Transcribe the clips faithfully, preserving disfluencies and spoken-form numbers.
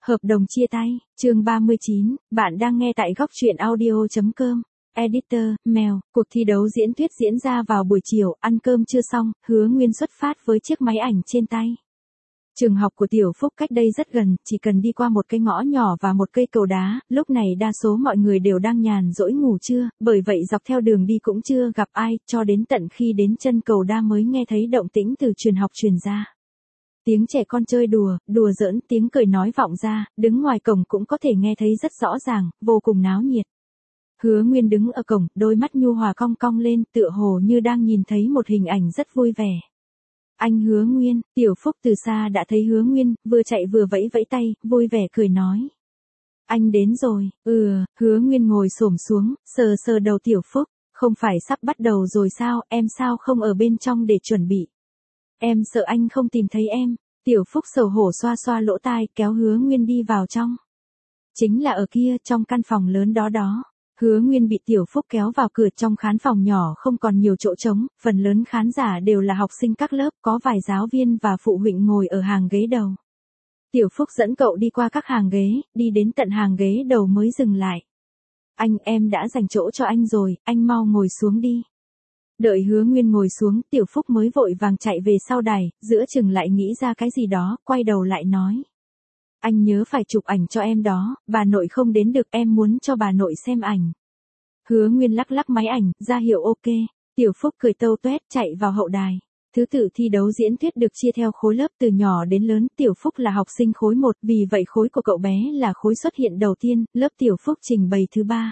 Hợp đồng chia tay, chương ba mươi chín, bạn đang nghe tại góc truyện audio chấm com. Editor, Mèo, cuộc thi đấu diễn thuyết diễn ra vào buổi chiều, ăn cơm chưa xong, Hứa Nguyên xuất phát với chiếc máy ảnh trên tay. Trường học của Tiểu Phúc cách đây rất gần, chỉ cần đi qua một cái ngõ nhỏ và một cây cầu đá, lúc này đa số mọi người đều đang nhàn rỗi ngủ trưa, bởi vậy dọc theo đường đi cũng chưa gặp ai, cho đến tận khi đến chân cầu đa mới nghe thấy động tĩnh từ truyền học truyền ra. Tiếng trẻ con chơi đùa, đùa giỡn, tiếng cười nói vọng ra, đứng ngoài cổng cũng có thể nghe thấy rất rõ ràng, vô cùng náo nhiệt. Hứa Nguyên đứng ở cổng, đôi mắt nhu hòa cong cong lên, tựa hồ như đang nhìn thấy một hình ảnh rất vui vẻ. Anh Hứa Nguyên, Tiểu Phúc từ xa đã thấy Hứa Nguyên, vừa chạy vừa vẫy vẫy tay, vui vẻ cười nói. Anh đến rồi, ừ, Hứa Nguyên ngồi xổm xuống, sờ sờ đầu Tiểu Phúc, không phải sắp bắt đầu rồi sao, em sao không ở bên trong để chuẩn bị. Em sợ anh không tìm thấy em. Tiểu Phúc xấu hổ xoa xoa lỗ tai, kéo Hứa Nguyên đi vào trong. Chính là ở kia, trong căn phòng lớn đó đó. Hứa Nguyên bị Tiểu Phúc kéo vào cửa, trong khán phòng nhỏ không còn nhiều chỗ trống, phần lớn khán giả đều là học sinh các lớp, có vài giáo viên và phụ huynh ngồi ở hàng ghế đầu. Tiểu Phúc dẫn cậu đi qua các hàng ghế, đi đến tận hàng ghế đầu mới dừng lại. Anh, em đã dành chỗ cho anh rồi, anh mau ngồi xuống đi. Đợi Hứa Nguyên ngồi xuống, Tiểu Phúc mới vội vàng chạy về sau đài, giữa chừng lại nghĩ ra cái gì đó, quay đầu lại nói. Anh nhớ phải chụp ảnh cho em đó, bà nội không đến được, em muốn cho bà nội xem ảnh. Hứa Nguyên lắc lắc máy ảnh, ra hiệu ok. Tiểu Phúc cười tâu tuét, chạy vào hậu đài. Thứ tự thi đấu diễn thuyết được chia theo khối lớp từ nhỏ đến lớn, Tiểu Phúc là học sinh khối một, vì vậy khối của cậu bé là khối xuất hiện đầu tiên, lớp Tiểu Phúc trình bày thứ ba.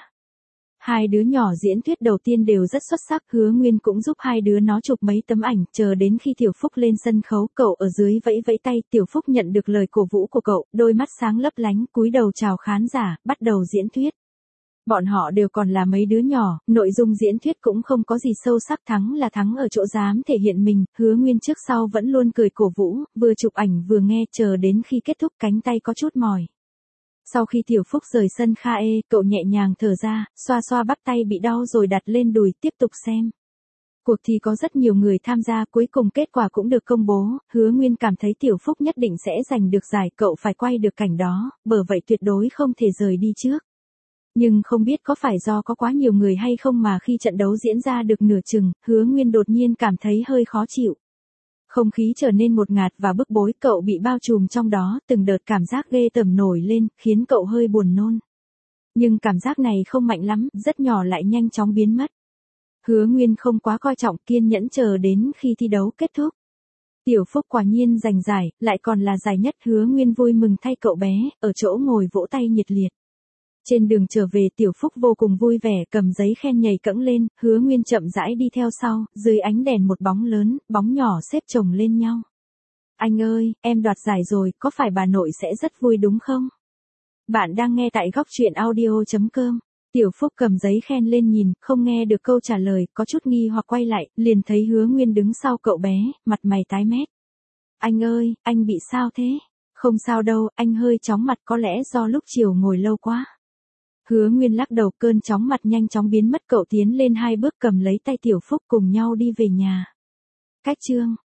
Hai đứa nhỏ diễn thuyết đầu tiên đều rất xuất sắc, Hứa Nguyên cũng giúp hai đứa nó chụp mấy tấm ảnh, chờ đến khi Tiểu Phúc lên sân khấu, cậu ở dưới vẫy vẫy tay, Tiểu Phúc nhận được lời cổ vũ của cậu, đôi mắt sáng lấp lánh, cúi đầu chào khán giả, bắt đầu diễn thuyết. Bọn họ đều còn là mấy đứa nhỏ, nội dung diễn thuyết cũng không có gì sâu sắc, thắng là thắng ở chỗ dám thể hiện mình, Hứa Nguyên trước sau vẫn luôn cười cổ vũ, vừa chụp ảnh vừa nghe, chờ đến khi kết thúc cánh tay có chút mỏi. Sau khi Tiểu Phúc rời sân kha ê, cậu nhẹ nhàng thở ra, xoa xoa bắp tay bị đau rồi đặt lên đùi, tiếp tục xem. Cuộc thi có rất nhiều người tham gia, cuối cùng kết quả cũng được công bố, Hứa Nguyên cảm thấy Tiểu Phúc nhất định sẽ giành được giải, cậu phải quay được cảnh đó, bởi vậy tuyệt đối không thể rời đi trước. Nhưng không biết có phải do có quá nhiều người hay không mà khi trận đấu diễn ra được nửa chừng, Hứa Nguyên đột nhiên cảm thấy hơi khó chịu. Không khí trở nên ngột ngạt và bức bối, cậu bị bao trùm trong đó, từng đợt cảm giác ghê tởm nổi lên, khiến cậu hơi buồn nôn. Nhưng cảm giác này không mạnh lắm, rất nhỏ lại nhanh chóng biến mất. Hứa Nguyên không quá coi trọng, kiên nhẫn chờ đến khi thi đấu kết thúc. Tiểu Phúc quả nhiên giành giải, lại còn là giải nhất, Hứa Nguyên vui mừng thay cậu bé, ở chỗ ngồi vỗ tay nhiệt liệt. Trên đường trở về, Tiểu Phúc vô cùng vui vẻ, cầm giấy khen nhảy cẫng lên, Hứa Nguyên chậm rãi đi theo sau, dưới ánh đèn một bóng lớn, bóng nhỏ xếp chồng lên nhau. Anh ơi, em đoạt giải rồi, có phải bà nội sẽ rất vui đúng không? Bạn đang nghe tại góc truyện audio chấm com. Tiểu Phúc cầm giấy khen lên nhìn, không nghe được câu trả lời, có chút nghi hoặc quay lại, liền thấy Hứa Nguyên đứng sau cậu bé, mặt mày tái mét. Anh ơi, anh bị sao thế? Không sao đâu, anh hơi chóng mặt, có lẽ do lúc chiều ngồi lâu quá. Hứa Nguyên lắc đầu, cơn chóng mặt nhanh chóng biến mất, cậu tiến lên hai bước cầm lấy tay Tiểu Phúc cùng nhau đi về nhà. Cách chương